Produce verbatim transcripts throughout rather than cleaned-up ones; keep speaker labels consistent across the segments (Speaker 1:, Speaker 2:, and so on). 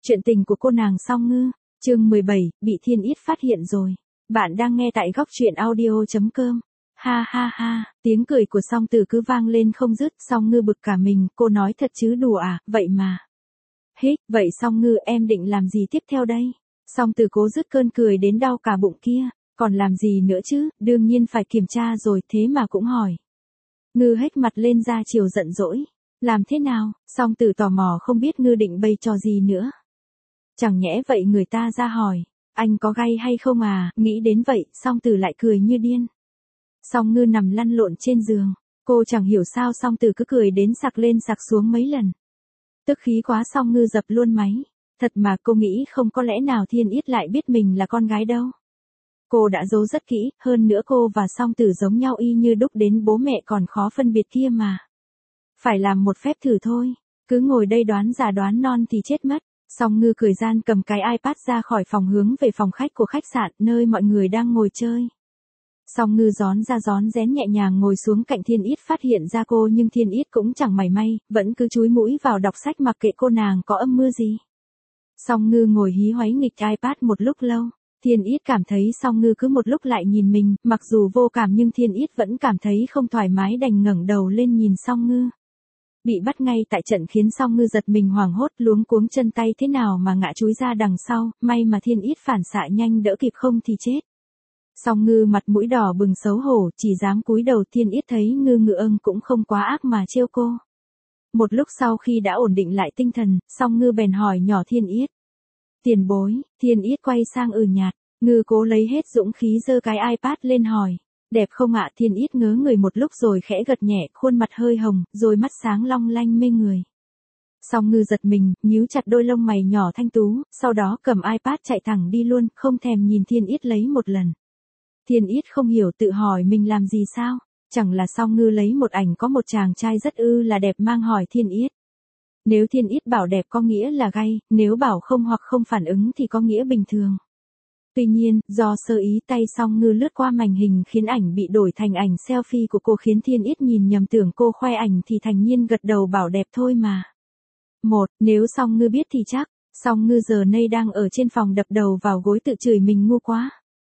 Speaker 1: Chuyện tình của cô nàng Song Ngư, chương mười bảy, bị Thiên Yết phát hiện rồi. Bạn đang nghe tại góc truyện audio chấm com. Ha ha ha, tiếng cười của Song Tử cứ vang lên không dứt, Song Ngư bực cả mình, cô nói thật chứ đùa à, vậy mà. Hít, vậy Song Ngư em định làm gì tiếp theo đây? Song Tử cố dứt cơn cười đến đau cả bụng kia, còn làm gì nữa chứ, đương nhiên phải kiểm tra rồi, thế mà cũng hỏi. Ngư hếch mặt lên ra chiều giận dỗi. Làm thế nào? Song Tử tò mò không biết Ngư định bày trò gì nữa. Chẳng nhẽ vậy người ta ra hỏi, anh có gay hay không à, nghĩ đến vậy, Song Tử lại cười như điên. Song Ngư nằm lăn lộn trên giường, cô chẳng hiểu sao Song Tử cứ cười đến sặc lên sặc xuống mấy lần. Tức khí quá Song Ngư dập luôn máy, thật mà cô nghĩ không có lẽ nào Thiên Yết lại biết mình là con gái đâu. Cô đã giấu rất kỹ, hơn nữa cô và Song Tử giống nhau y như đúc đến bố mẹ còn khó phân biệt kia mà. Phải làm một phép thử thôi, cứ ngồi đây đoán già đoán non thì chết mất. Song Ngư cười gian cầm cái iPad ra khỏi phòng hướng về phòng khách của khách sạn nơi mọi người đang ngồi chơi. Song Ngư gión ra gión rén nhẹ nhàng ngồi xuống cạnh Thiên Yết phát hiện ra cô nhưng Thiên Yết cũng chẳng mảy may, vẫn cứ chúi mũi vào đọc sách mặc kệ cô nàng có âm mưu gì. Song Ngư ngồi hí hoáy nghịch iPad một lúc lâu, Thiên Yết cảm thấy Song Ngư cứ một lúc lại nhìn mình, mặc dù vô cảm nhưng Thiên Yết vẫn cảm thấy không thoải mái đành ngẩng đầu lên nhìn Song Ngư. Bị bắt ngay tại trận khiến Song Ngư giật mình hoảng hốt luống cuống chân tay thế nào mà ngã chúi ra đằng sau, may mà Thiên Yết phản xạ nhanh đỡ kịp không thì chết. Song Ngư mặt mũi đỏ bừng xấu hổ chỉ dám cúi đầu. Thiên Yết thấy Ngư ngựa ưng cũng không quá ác mà trêu cô. Một lúc sau khi đã ổn định lại tinh thần, Song Ngư bèn hỏi nhỏ Thiên Yết. Tiền bối, Thiên Yết quay sang ừ nhạt, Ngư cố lấy hết dũng khí giơ cái iPad lên hỏi. Đẹp không ạ? Thiên Yết ngớ người một lúc rồi khẽ gật nhẹ, khuôn mặt hơi hồng, rồi mắt sáng long lanh mê người. Song Ngư giật mình, nhíu chặt đôi lông mày nhỏ thanh tú, sau đó cầm iPad chạy thẳng đi luôn, không thèm nhìn Thiên Yết lấy một lần. Thiên Yết không hiểu tự hỏi mình làm gì sao, chẳng là Song Ngư lấy một ảnh có một chàng trai rất ư là đẹp mang hỏi Thiên Yết. Nếu Thiên Yết bảo đẹp có nghĩa là gay, nếu bảo không hoặc không phản ứng thì có nghĩa bình thường. Tuy nhiên, do sơ ý tay Song Ngư lướt qua màn hình khiến ảnh bị đổi thành ảnh selfie của cô khiến Thiên Yết nhìn nhầm tưởng cô khoe ảnh thì thành nhiên gật đầu bảo đẹp thôi mà. Một, nếu Song Ngư biết thì chắc, Song Ngư giờ nay đang ở trên phòng đập đầu vào gối tự chửi mình ngu quá.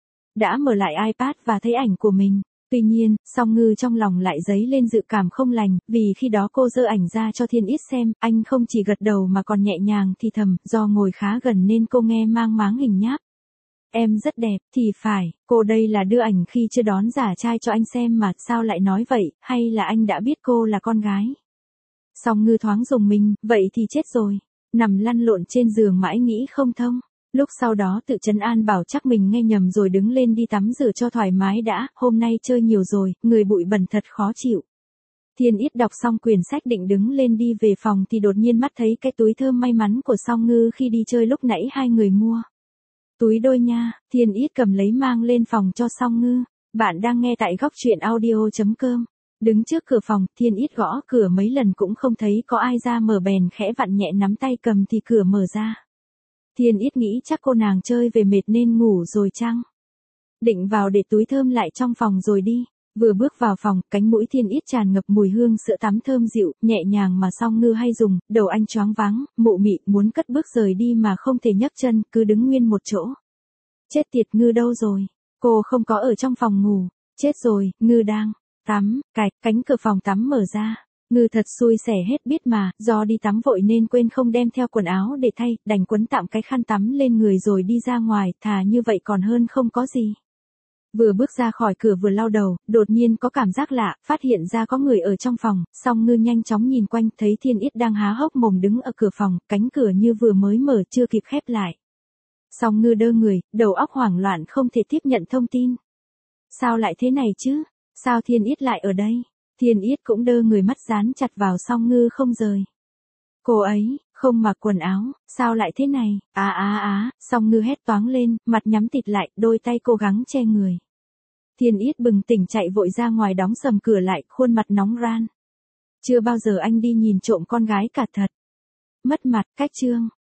Speaker 1: Đã mở lại iPad và thấy ảnh của mình. Tuy nhiên, Song Ngư trong lòng lại dấy lên dự cảm không lành, vì khi đó cô giơ ảnh ra cho Thiên Yết xem, anh không chỉ gật đầu mà còn nhẹ nhàng thì thầm, do ngồi khá gần nên cô nghe mang máng hình nháp. Em rất đẹp, thì phải, cô đây là đưa ảnh khi chưa đón giả trai cho anh xem mà, sao lại nói vậy, hay là anh đã biết cô là con gái? Song Ngư thoáng rùng mình, vậy thì chết rồi, nằm lăn lộn trên giường mãi nghĩ không thông. Lúc sau đó tự trấn an bảo chắc mình nghe nhầm rồi đứng lên đi tắm rửa cho thoải mái đã, hôm nay chơi nhiều rồi, người bụi bẩn thật khó chịu. Thiên Yết đọc xong quyển sách định đứng lên đi về phòng thì đột nhiên mắt thấy cái túi thơm may mắn của Song Ngư khi đi chơi lúc nãy hai người mua. Túi đôi nha, Thiên Yết cầm lấy mang lên phòng cho Song Ngư. Bạn đang nghe tại góc truyện audio chấm com. Đứng trước cửa phòng, Thiên Yết gõ cửa mấy lần cũng không thấy có ai ra mở bèn khẽ vặn nhẹ nắm tay cầm thì cửa mở ra. Thiên Yết nghĩ chắc cô nàng chơi về mệt nên ngủ rồi chăng? Định vào để túi thơm lại trong phòng rồi đi. Vừa bước vào phòng, cánh mũi Thiên Yết tràn ngập mùi hương sữa tắm thơm dịu, nhẹ nhàng mà Song Ngư hay dùng, đầu anh choáng váng, mụ mị, muốn cất bước rời đi mà không thể nhấc chân, cứ đứng nguyên một chỗ. Chết tiệt, Ngư đâu rồi? Cô không có ở trong phòng ngủ. Chết rồi, Ngư đang tắm, cạch, cánh cửa phòng tắm mở ra. Ngư thật xui xẻ hết biết mà, do đi tắm vội nên quên không đem theo quần áo để thay, đành quấn tạm cái khăn tắm lên người rồi đi ra ngoài, thà như vậy còn hơn không có gì. Vừa bước ra khỏi cửa vừa lau đầu, đột nhiên có cảm giác lạ, phát hiện ra có người ở trong phòng, Song Ngư nhanh chóng nhìn quanh, thấy Thiên Yết đang há hốc mồm đứng ở cửa phòng, cánh cửa như vừa mới mở chưa kịp khép lại. Song Ngư đơ người, đầu óc hoảng loạn không thể tiếp nhận thông tin. Sao lại thế này chứ? Sao Thiên Yết lại ở đây? Thiên Yết cũng đơ người mắt dán chặt vào Song Ngư không rời. Cô ấy, không mặc quần áo, sao lại thế này? Á á á, Song Ngư hét toáng lên, mặt nhắm tịt lại, đôi tay cố gắng che người. Thiên Yết bừng tỉnh chạy vội ra ngoài đóng sầm cửa lại, khuôn mặt nóng ran. Chưa bao giờ anh đi nhìn trộm con gái cả thật. Mất mặt, cách chương.